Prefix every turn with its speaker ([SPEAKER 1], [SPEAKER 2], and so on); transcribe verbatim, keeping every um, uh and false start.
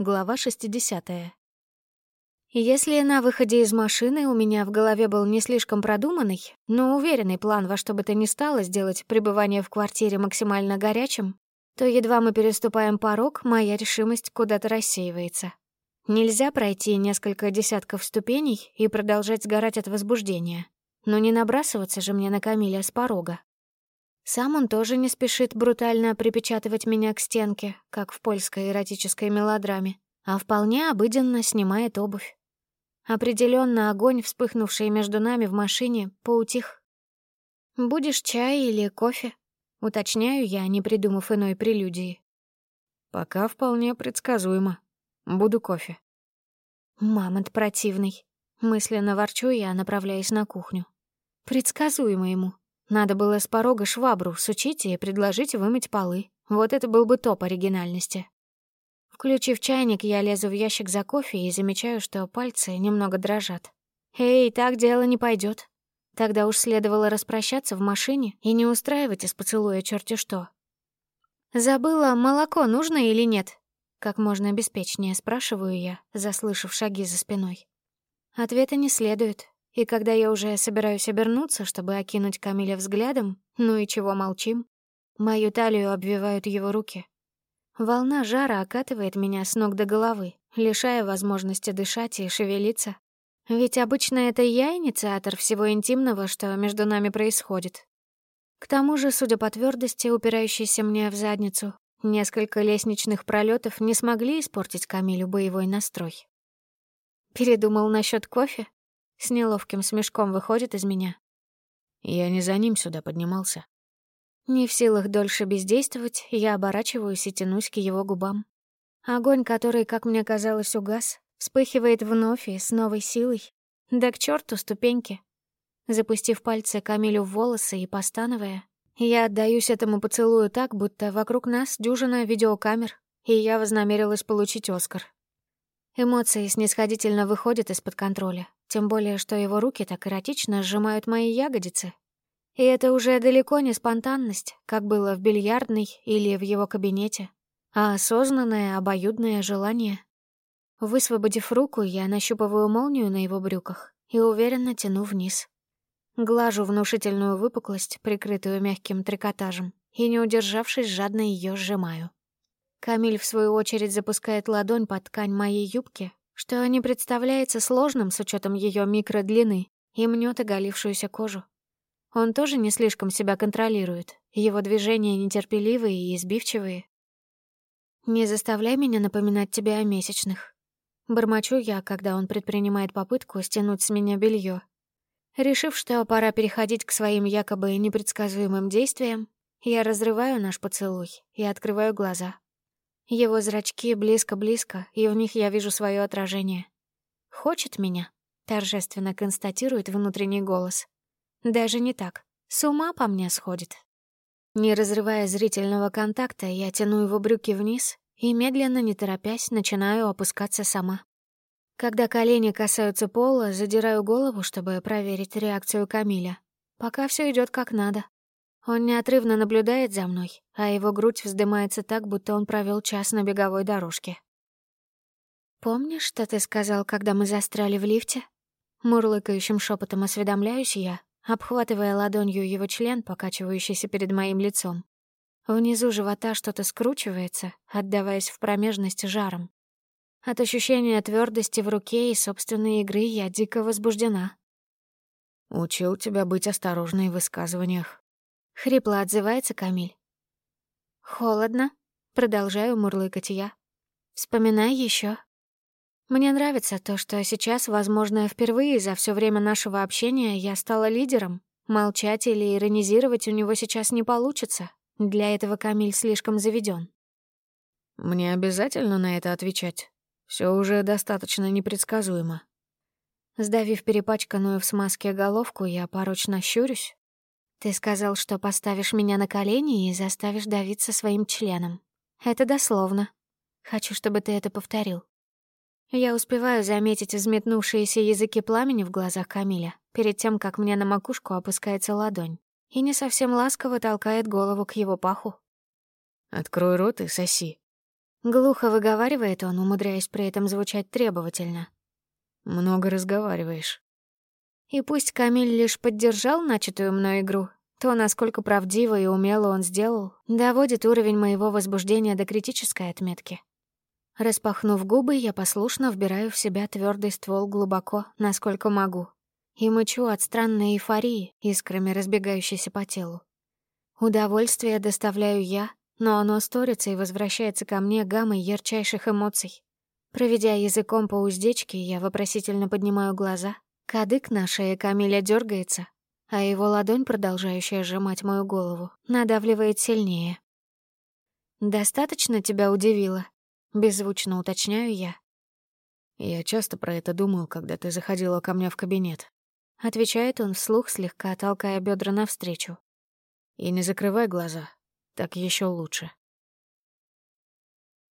[SPEAKER 1] Глава шестидесятая. Если на выходе из машины у меня в голове был не слишком продуманный, но уверенный план во что бы то ни стало сделать пребывание в квартире максимально горячим, то едва мы переступаем порог, моя решимость куда-то рассеивается. Нельзя пройти несколько десятков ступеней и продолжать сгорать от возбуждения. Но не набрасываться же мне на Камиля с порога. Сам он тоже не спешит брутально припечатывать меня к стенке, как в польской эротической мелодраме, а вполне обыденно снимает обувь. Определенно огонь, вспыхнувший между нами в машине, поутих. «Будешь чай или кофе?» — уточняю я, не придумав иной прелюдии.
[SPEAKER 2] «Пока вполне предсказуемо. Буду кофе».
[SPEAKER 1] Мамонт противный. Мысленно ворчу я, направляясь на кухню. Предсказуемо ему. Надо было с порога швабру сучить и предложить вымыть полы. Вот это был бы топ оригинальности. Включив чайник, я лезу в ящик за кофе и замечаю, что пальцы немного дрожат. Эй, так дело не пойдет. Тогда уж следовало распрощаться в машине и не устраивать из поцелуя черти что. «Забыла, молоко нужно или нет?» Как можно беспечнее спрашиваю я, заслышав шаги за спиной. Ответа не следует, и когда я уже собираюсь обернуться, чтобы окинуть Камиля взглядом, ну и чего молчим, мою талию обвивают его руки. Волна жара окатывает меня с ног до головы, лишая возможности дышать и шевелиться. Ведь обычно это я инициатор всего интимного, что между нами происходит. К тому же, судя по твёрдости, упирающейся мне в задницу, несколько лестничных пролётов не смогли испортить Камилю боевой настрой. Передумал насчёт кофе? С неловким смешком выходит из меня.
[SPEAKER 2] Я не за ним сюда поднимался.
[SPEAKER 1] Не в силах дольше бездействовать, я оборачиваюсь и тянусь к его губам. Огонь, который, как мне казалось, угас, вспыхивает вновь и с новой силой. Да к черту ступеньки. Запустив пальцы Камилю в волосы и постановая, я отдаюсь этому поцелую так, будто вокруг нас дюжина видеокамер, и я вознамерилась получить Оскар. Эмоции снисходительно выходят из-под контроля, тем более, что его руки так эротично сжимают мои ягодицы. И это уже далеко не спонтанность, как было в бильярдной или в его кабинете, а осознанное обоюдное желание. Высвободив руку, я нащупываю молнию на его брюках и уверенно тяну вниз. Глажу внушительную выпуклость, прикрытую мягким трикотажем, и, не удержавшись, жадно ее сжимаю. Камиль, в свою очередь, запускает ладонь под ткань моей юбки, что не представляется сложным с учетом ее микродлины, и мнет оголившуюся кожу. Он тоже не слишком себя контролирует, его движения нетерпеливые и избивчивые. «Не заставляй меня напоминать тебе о месячных». Бормочу я, когда он предпринимает попытку стянуть с меня белье. Решив, что пора переходить к своим якобы непредсказуемым действиям, я разрываю наш поцелуй и открываю глаза. Его зрачки близко-близко, и в них я вижу свое отражение. «Хочет меня?» — торжественно констатирует внутренний голос. Даже не так. С ума по мне сходит. Не разрывая зрительного контакта, я тяну его брюки вниз и, медленно, не торопясь, начинаю опускаться сама. Когда колени касаются пола, задираю голову, чтобы проверить реакцию Камиля. Пока все идет как надо. Он неотрывно наблюдает за мной, а его грудь вздымается так, будто он провел час на беговой дорожке. «Помнишь, что ты сказал, когда мы застряли в лифте?» Мурлыкающим шепотом осведомляюсь я, обхватывая ладонью его член, покачивающийся перед моим лицом. Внизу живота что-то скручивается, отдаваясь в промежность жаром. От ощущения твердости в руке и собственной игры я дико возбуждена.
[SPEAKER 2] «Учил тебя быть осторожной в высказываниях».
[SPEAKER 1] Хрипло отзывается Камиль. «Холодно», — продолжаю мурлыкать я. «Вспоминай еще. Мне нравится то, что сейчас, возможно, впервые за все время нашего общения я стала лидером. Молчать или иронизировать у него сейчас не получится. Для этого Камиль слишком заведен.
[SPEAKER 2] «Мне обязательно на это отвечать? Все уже достаточно непредсказуемо».
[SPEAKER 1] Сдавив перепачканную в смазке головку, я порочно щурюсь. «Ты сказал, что поставишь меня на колени и заставишь давиться своим членом. Это дословно. Хочу, чтобы ты это повторил». Я успеваю заметить взметнувшиеся языки пламени в глазах Камиля перед тем, как мне на макушку опускается ладонь и не совсем ласково толкает голову к его паху.
[SPEAKER 2] «Открой рот и соси».
[SPEAKER 1] Глухо выговаривает он, умудряясь при этом звучать требовательно.
[SPEAKER 2] Много разговариваешь.
[SPEAKER 1] И пусть Камиль лишь поддержал начатую мной игру, то, насколько правдиво и умело он сделал, доводит уровень моего возбуждения до критической отметки. Распахнув губы, я послушно вбираю в себя твердый ствол глубоко, насколько могу, и мычу от странной эйфории, искрами разбегающейся по телу. Удовольствие доставляю я, но оно сторится и возвращается ко мне гаммой ярчайших эмоций. Проведя языком по уздечке, я вопросительно поднимаю глаза. Кадык на шее Камиля дергается, а его ладонь, продолжающая сжимать мою голову, надавливает сильнее. «Достаточно тебя удивило?» — беззвучно уточняю я.
[SPEAKER 2] «Я часто про это думал, когда ты заходила ко мне в кабинет»,
[SPEAKER 1] — отвечает он вслух, слегка толкая бедра навстречу.
[SPEAKER 2] «И не закрывай глаза, так еще лучше».